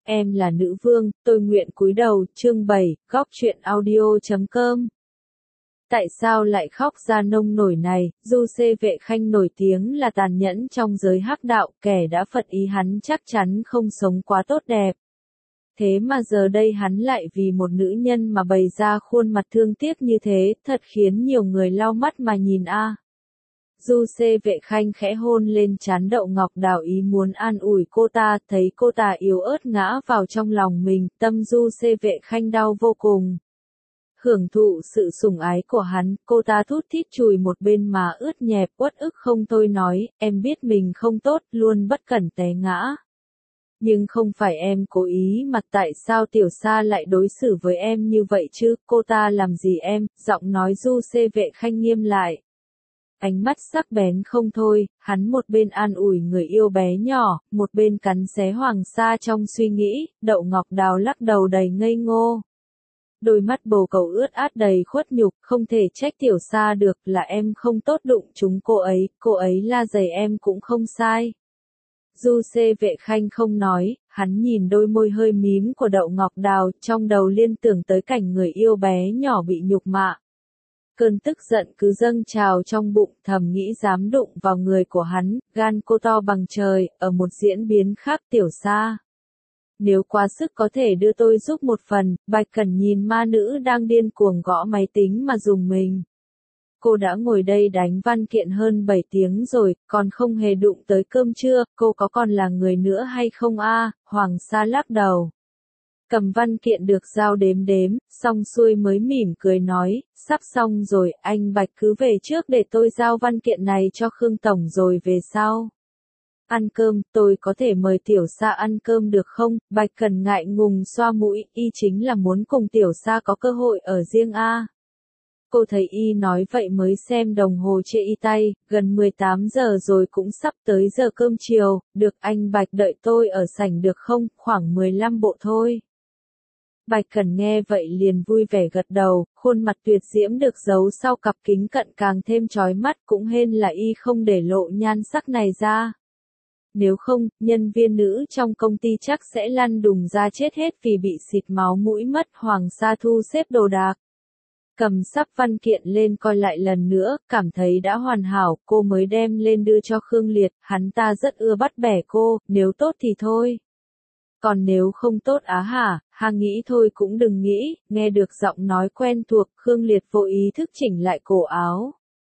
em là nữ vương, tôi nguyện cúi đầu, chương 7, góc truyện audio.com. Tại sao lại khóc ra nông nổi này? Du Xê Vệ Khanh nổi tiếng là tàn nhẫn trong giới hắc đạo, kẻ đã phật ý hắn chắc chắn không sống quá tốt đẹp. Thế mà giờ đây hắn lại vì một nữ nhân mà bày ra khuôn mặt thương tiếc như thế, thật khiến nhiều người lau mắt mà nhìn a. Du Xê Vệ Khanh khẽ hôn lên trán Đậu Ngọc Đào ý muốn an ủi cô ta, thấy cô ta yếu ớt ngã vào trong lòng mình, tâm Du Xê Vệ Khanh đau vô cùng. Hưởng thụ sự sủng ái của hắn, cô ta thút thít chùi một bên má ướt nhẹp uất ức không thôi nói, em biết mình không tốt, luôn bất cẩn té ngã. Nhưng không phải em cố ý mà tại sao Tiểu Sa lại đối xử với em như vậy chứ, cô ta làm gì em, giọng nói Du Xê Vệ Khanh nghiêm lại. Ánh mắt sắc bén không thôi, hắn một bên an ủi người yêu bé nhỏ, một bên cắn xé Hoàng Sa trong suy nghĩ, Đậu Ngọc Đào lắc đầu đầy ngây ngô. Đôi mắt bồ cầu ướt át đầy khuất nhục, không thể trách Tiểu Sa được, là em không tốt đụng chúng cô ấy la giày em cũng không sai. Du Xê Vệ Khanh không nói, hắn nhìn đôi môi hơi mím của Đậu Ngọc Đào, trong đầu liên tưởng tới cảnh người yêu bé nhỏ bị nhục mạ. Cơn tức giận cứ dâng trào trong bụng, thầm nghĩ dám đụng vào người của hắn, gan cô to bằng trời, ở một diễn biến khác. Tiểu Sa, nếu quá sức có thể đưa tôi giúp một phần. Bạch Cẩn nhìn ma nữ đang điên cuồng gõ máy tính mà rùng mình. Cô đã ngồi đây đánh văn kiện hơn 7 tiếng rồi, còn không hề đụng tới cơm trưa, cô có còn là người nữa hay không a? Hoàng Sa lắc đầu. Cầm văn kiện được giao đếm, xong xuôi mới mỉm cười nói, sắp xong rồi, anh Bạch cứ về trước để tôi giao văn kiện này cho Khương Tổng rồi về sau. Ăn cơm, tôi có thể mời Tiểu Sa ăn cơm được không? Bạch Cẩn ngại ngùng xoa mũi, y chính là muốn cùng Tiểu Sa có cơ hội ở riêng a. Cô thấy y nói vậy mới xem đồng hồ chê y tay, gần 18 giờ rồi cũng sắp tới giờ cơm chiều, được anh Bạch đợi tôi ở sảnh được không? Khoảng 15 bộ thôi. Bạch Cẩn nghe vậy liền vui vẻ gật đầu, khuôn mặt tuyệt diễm được giấu sau cặp kính cận càng thêm chói mắt, cũng hên là y không để lộ nhan sắc này ra. Nếu không, nhân viên nữ trong công ty chắc sẽ lăn đùng ra chết hết vì bị xịt máu mũi mất. Hoàng Sa thu xếp đồ đạc. Cầm sắp văn kiện lên coi lại lần nữa, cảm thấy đã hoàn hảo, cô mới đem lên đưa cho Khương Liệt, hắn ta rất ưa bắt bẻ cô, nếu tốt thì thôi. Còn nếu không tốt á hả, nghĩ thôi cũng đừng nghĩ. Nghe được giọng nói quen thuộc, Khương Liệt vô ý thức chỉnh lại cổ áo.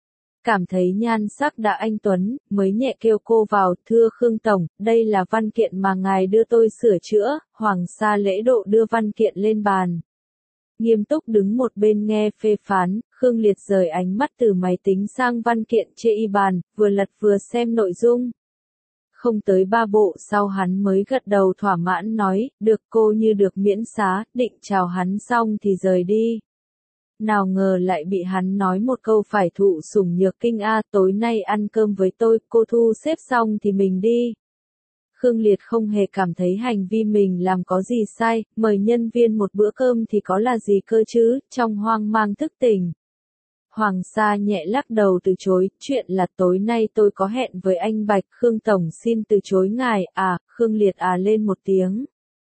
Cảm thấy nhan sắc đã anh tuấn, mới nhẹ kêu cô vào, thưa Khương Tổng, đây là văn kiện mà ngài đưa tôi sửa chữa. Hoàng Sa lễ độ đưa văn kiện lên bàn. Nghiêm túc đứng một bên nghe phê phán, Khương Liệt rời ánh mắt từ máy tính sang văn kiện trên y bàn, vừa lật vừa xem nội dung. Không tới 3 bộ sau hắn mới gật đầu thỏa mãn nói, được, cô như được miễn xá, định chào hắn xong thì rời đi. Nào ngờ lại bị hắn nói một câu phải thụ sủng nhược kinh a, tối nay ăn cơm với tôi, cô thu xếp xong thì mình đi. Khương Liệt không hề cảm thấy hành vi mình làm có gì sai, mời nhân viên một bữa cơm thì có là gì cơ chứ, trong hoang mang thức tỉnh. Hoàng Sa nhẹ lắc đầu từ chối, chuyện là tối nay tôi có hẹn với anh Bạch, Khương Tổng xin từ chối ngài. Khương Liệt lên một tiếng.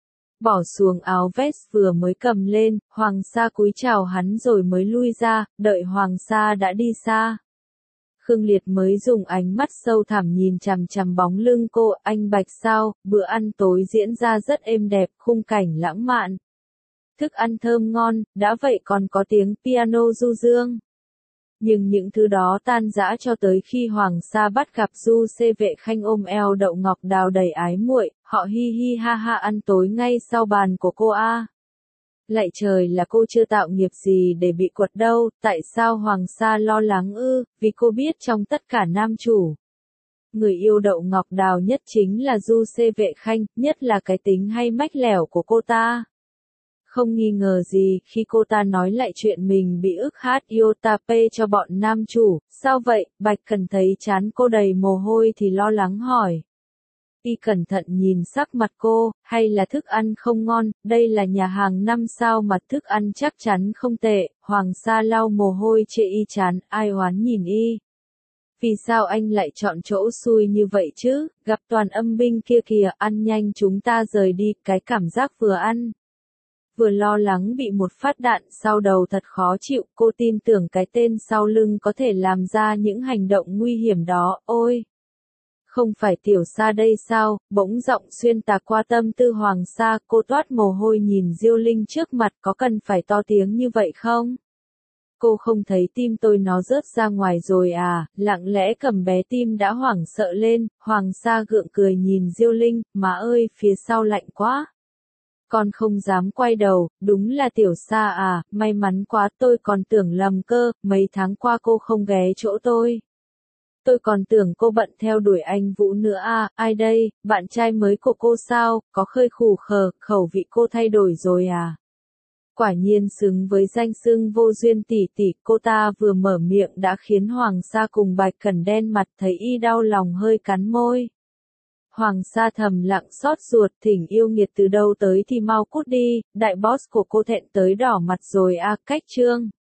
Bỏ xuống áo vest vừa mới cầm lên, Hoàng Sa cúi chào hắn rồi mới lui ra, đợi Hoàng Sa đã đi xa. Khương Liệt mới dùng ánh mắt sâu thẳm nhìn chằm chằm bóng lưng cô, anh Bạch sao, bữa ăn tối diễn ra rất êm đẹp, khung cảnh lãng mạn. Thức ăn thơm ngon, đã vậy còn có tiếng piano du dương. Nhưng những thứ đó tan rã cho tới khi Hoàng Sa bắt gặp Du Xê Vệ Khanh ôm eo Đậu Ngọc Đào đầy ái muội, họ hi hi ha ha ăn tối ngay sau bàn của cô a. Lạy trời, là cô chưa tạo nghiệp gì để bị quật đâu, tại sao Hoàng Sa lo lắng ư? Vì cô biết trong tất cả nam chủ, người yêu Đậu Ngọc Đào nhất chính là Du Xê Vệ Khanh, nhất là cái tính hay mách lẻo của cô ta. Không nghi ngờ gì khi cô ta nói lại chuyện mình bị ức hát Yotape cho bọn nam chủ. Sao vậy? Bạch Cẩn thấy trán cô đầy mồ hôi thì lo lắng hỏi. Y cẩn thận nhìn sắc mặt cô, hay là thức ăn không ngon? Đây là nhà hàng 5 sao mà thức ăn chắc chắn không tệ. Hoàng Sa lau mồ hôi trên y trán, ai oán nhìn y. Vì sao anh lại chọn chỗ xui như vậy chứ, gặp toàn âm binh kia kìa, ăn nhanh chúng ta rời đi, cái cảm giác vừa ăn. Vừa lo lắng bị một phát đạn sau đầu thật khó chịu, cô tin tưởng cái tên sau lưng có thể làm ra những hành động nguy hiểm đó, ôi! Không phải Tiểu Sa đây sao, bỗng giọng xuyên tạc qua tâm tư Hoàng Sa, cô toát mồ hôi nhìn Diêu Linh trước mặt, có cần phải to tiếng như vậy không? Cô không thấy tim tôi nó rớt ra ngoài rồi à, lặng lẽ cầm bé tim đã hoảng sợ lên, Hoàng Sa gượng cười nhìn Diêu Linh, má ơi, phía sau lạnh quá. Con không dám quay đầu, đúng là Tiểu Sa à, may mắn quá tôi còn tưởng lầm cơ, mấy tháng qua cô không ghé chỗ tôi. Tôi còn tưởng cô bận theo đuổi anh Vũ nữa à, ai đây, bạn trai mới của cô sao, có khơi khủ khờ, khẩu vị cô thay đổi rồi à. Quả nhiên xứng với danh xưng vô duyên tỷ tỷ, cô ta vừa mở miệng đã khiến Hoàng Sa cùng Bạch Cẩn đen mặt thấy y đau lòng hơi cắn môi. Hoàng Sa thầm lặng xót ruột, thỉnh yêu nghiệt từ đâu tới thì mau cút đi, đại boss của cô thẹn tới đỏ mặt rồi à, cách chương.